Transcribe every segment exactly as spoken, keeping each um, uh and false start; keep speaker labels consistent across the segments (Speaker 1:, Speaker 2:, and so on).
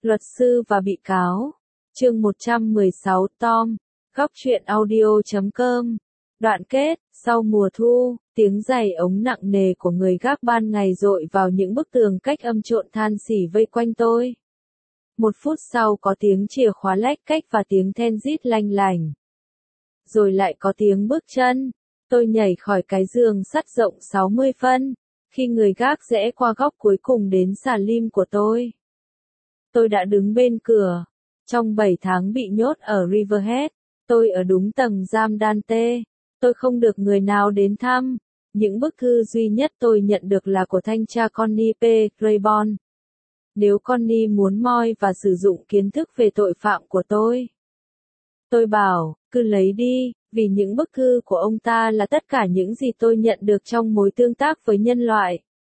Speaker 1: Luật sư và bị cáo. Chương một trăm mười sáu Tom. Góc truyện audio chấm com. Đoạn kết, sau mùa thu, tiếng giày ống nặng nề của người gác ban ngày dội vào những bức tường cách âm trộn than xỉ vây quanh tôi. Một phút sau có tiếng chìa khóa lách cách và tiếng then rít lanh lành. Rồi lại có tiếng bước chân. Tôi nhảy khỏi cái giường sắt rộng sáu mươi phân, khi người gác rẽ qua góc cuối cùng đến xà lim của tôi. Tôi đã đứng bên cửa. Trong bảy tháng bị nhốt ở Riverhead, tôi ở đúng tầng giam Dante. Tôi không được người nào đến thăm. Những bức thư duy nhất tôi nhận được là của thanh tra Connie P. Craybon. Nếu Connie muốn moi và sử dụng kiến thức về tội phạm của tôi, tôi bảo, cứ lấy đi, vì những bức thư của ông ta là tất cả những gì tôi nhận được trong mối tương tác với nhân loại.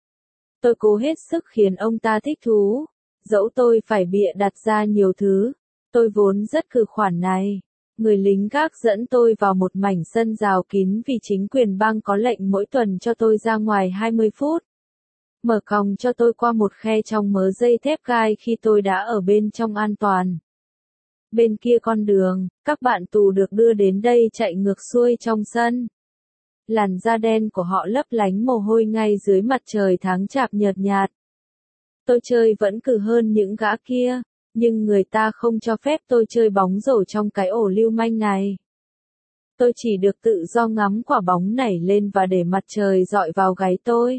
Speaker 1: Tôi cố hết sức khiến ông ta thích thú, dẫu tôi phải bịa đặt ra nhiều thứ. Tôi vốn rất khư khoản này. Người lính gác dẫn tôi vào một mảnh sân rào kín vì chính quyền bang có lệnh mỗi tuần cho tôi ra ngoài hai mươi phút. Mở còng cho tôi qua một khe trong mớ dây thép gai khi tôi đã ở bên trong an toàn. Bên kia con đường, các bạn tù được đưa đến đây chạy ngược xuôi trong sân. Làn da đen của họ lấp lánh mồ hôi ngay dưới mặt trời tháng chạp nhợt nhạt. Tôi chơi vẫn cừ hơn những gã kia, nhưng người ta không cho phép tôi chơi bóng rổ trong cái ổ lưu manh này. Tôi chỉ được tự do ngắm quả bóng nảy lên và để mặt trời dọi vào gáy tôi.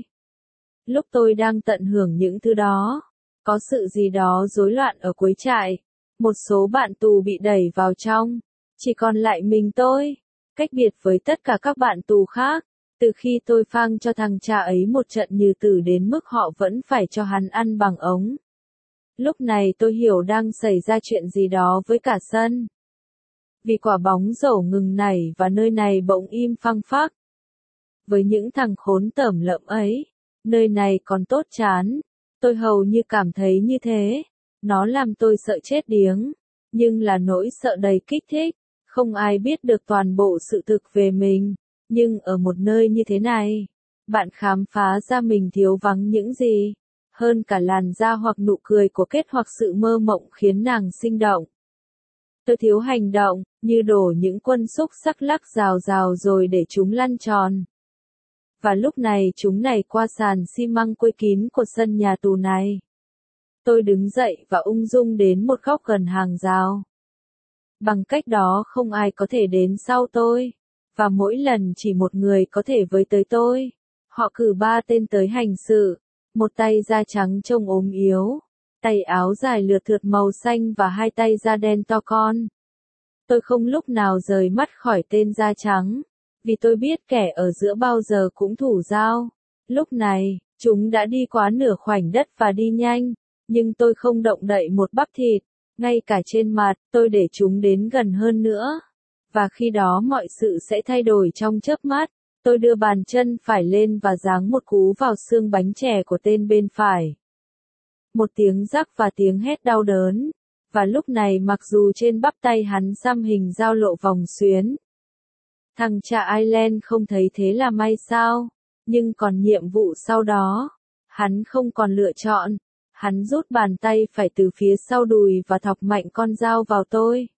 Speaker 1: Lúc tôi đang tận hưởng những thứ đó, có sự gì đó rối loạn ở cuối trại. Một số bạn tù bị đẩy vào trong, chỉ còn lại mình tôi, cách biệt với tất cả các bạn tù khác, từ khi tôi phang cho thằng cha ấy một trận như tử đến mức họ vẫn phải cho hắn ăn bằng ống. Lúc này tôi hiểu đang xảy ra chuyện gì đó với cả sân. Vì quả bóng rổ ngừng nảy và nơi này bỗng im phăng phắc. Với những thằng khốn tởm lợm ấy, nơi này còn tốt chán. Tôi hầu như cảm thấy như thế. Nó làm tôi sợ chết điếng, nhưng là nỗi sợ đầy kích thích. Không ai biết được toàn bộ sự thực về mình, nhưng ở một nơi như thế này, bạn khám phá ra mình thiếu vắng những gì, hơn cả làn da hoặc nụ cười của Kết hoặc sự mơ mộng khiến nàng sinh động. Tôi thiếu hành động, như đổ những quân xúc sắc lắc rào rào rồi để chúng lăn tròn. Và lúc này chúng nảy qua sàn xi măng quây kín của sân nhà tù này. Tôi đứng dậy và ung dung đến một góc gần hàng rào. Bằng cách đó không ai có thể đến sau tôi, và mỗi lần chỉ một người có thể với tới tôi. Họ cử ba tên tới hành sự, một tay da trắng trông ốm yếu, tay áo dài lượt thượt màu xanh và hai tay da đen to con. Tôi không lúc nào rời mắt khỏi tên da trắng, vì tôi biết kẻ ở giữa bao giờ cũng thủ dao. Lúc này, chúng đã đi quá nửa khoảnh đất và đi nhanh. Nhưng tôi không động đậy một bắp thịt, ngay cả trên mặt, tôi để chúng đến gần hơn nữa. Và khi đó mọi sự sẽ thay đổi trong chớp mắt. Tôi đưa bàn chân phải lên và giáng một cú vào xương bánh chè của tên bên phải. Một tiếng rắc và tiếng hét đau đớn. Và lúc này mặc dù trên bắp tay hắn xăm hình dao lộ vòng xuyến. Thằng cha Ireland không thấy thế là may sao. Nhưng còn nhiệm vụ sau đó. Hắn không còn lựa chọn. Hắn rút bàn tay phải từ phía sau đùi và thọc mạnh con dao vào tôi.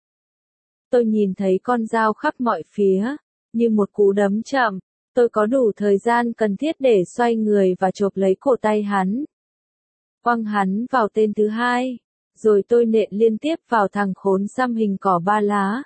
Speaker 1: Tôi nhìn thấy con dao khắp mọi phía, như một cú đấm chậm. Tôi có đủ thời gian cần thiết để xoay người và chộp lấy cổ tay hắn. Quăng hắn vào tên thứ hai, rồi tôi nện liên tiếp vào thằng khốn xăm hình cỏ ba lá.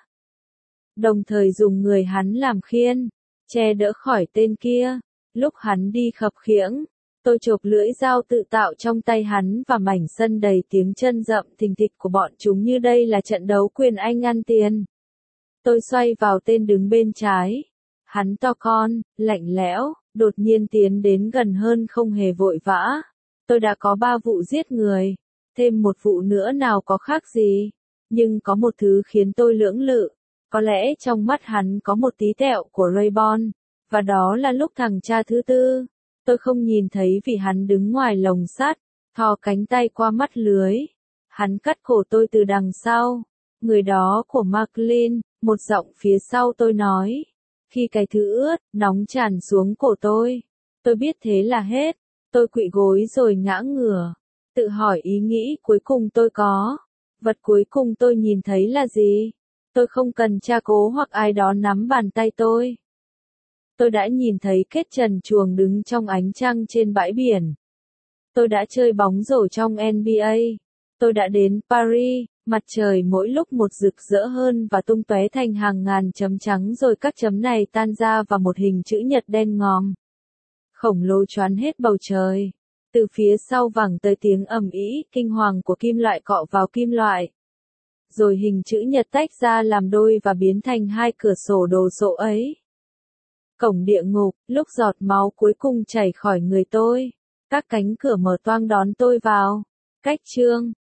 Speaker 1: Đồng thời dùng người hắn làm khiên, che đỡ khỏi tên kia. Lúc hắn đi khập khiễng, tôi chộp lưỡi dao tự tạo trong tay hắn và mảnh sân đầy tiếng chân rậm thình thịch của bọn chúng như đây là trận đấu quyền Anh ăn tiền. Tôi xoay vào tên đứng bên trái. Hắn to con, lạnh lẽo, đột nhiên tiến đến gần hơn không hề vội vã. Tôi đã có ba vụ giết người, thêm một vụ nữa nào có khác gì. Nhưng có một thứ khiến tôi lưỡng lự. Có lẽ trong mắt hắn có một tí tẹo của Craybon, và đó là lúc thằng cha thứ tư. Tôi không nhìn thấy vì hắn đứng ngoài lồng sắt, thò cánh tay qua mắt lưới. Hắn cắt cổ tôi từ đằng sau. Người đó của McLean, một giọng phía sau tôi nói. Khi cái thứ ướt, nóng tràn xuống cổ tôi. Tôi biết thế là hết. Tôi quỵ gối rồi ngã ngửa. Tự hỏi ý nghĩ cuối cùng tôi có. Vật cuối cùng tôi nhìn thấy là gì? Tôi không cần cha cố hoặc ai đó nắm bàn tay tôi. Tôi đã nhìn thấy kết trần chuồng đứng trong ánh trăng trên bãi biển. Tôi đã chơi bóng rổ trong en bi ây. Tôi đã đến Paris, mặt trời mỗi lúc một rực rỡ hơn và tung tóe thành hàng ngàn chấm trắng rồi các chấm này tan ra vào một hình chữ nhật đen ngòm. Khổng lồ choán hết bầu trời. Từ phía sau vẳng tới tiếng ầm ĩ kinh hoàng của kim loại cọ vào kim loại. Rồi hình chữ nhật tách ra làm đôi và biến thành hai cửa sổ đồ sộ ấy. Cổng địa ngục, lúc giọt máu cuối cùng chảy khỏi người tôi. Các cánh cửa mở toang đón tôi vào. Cách chương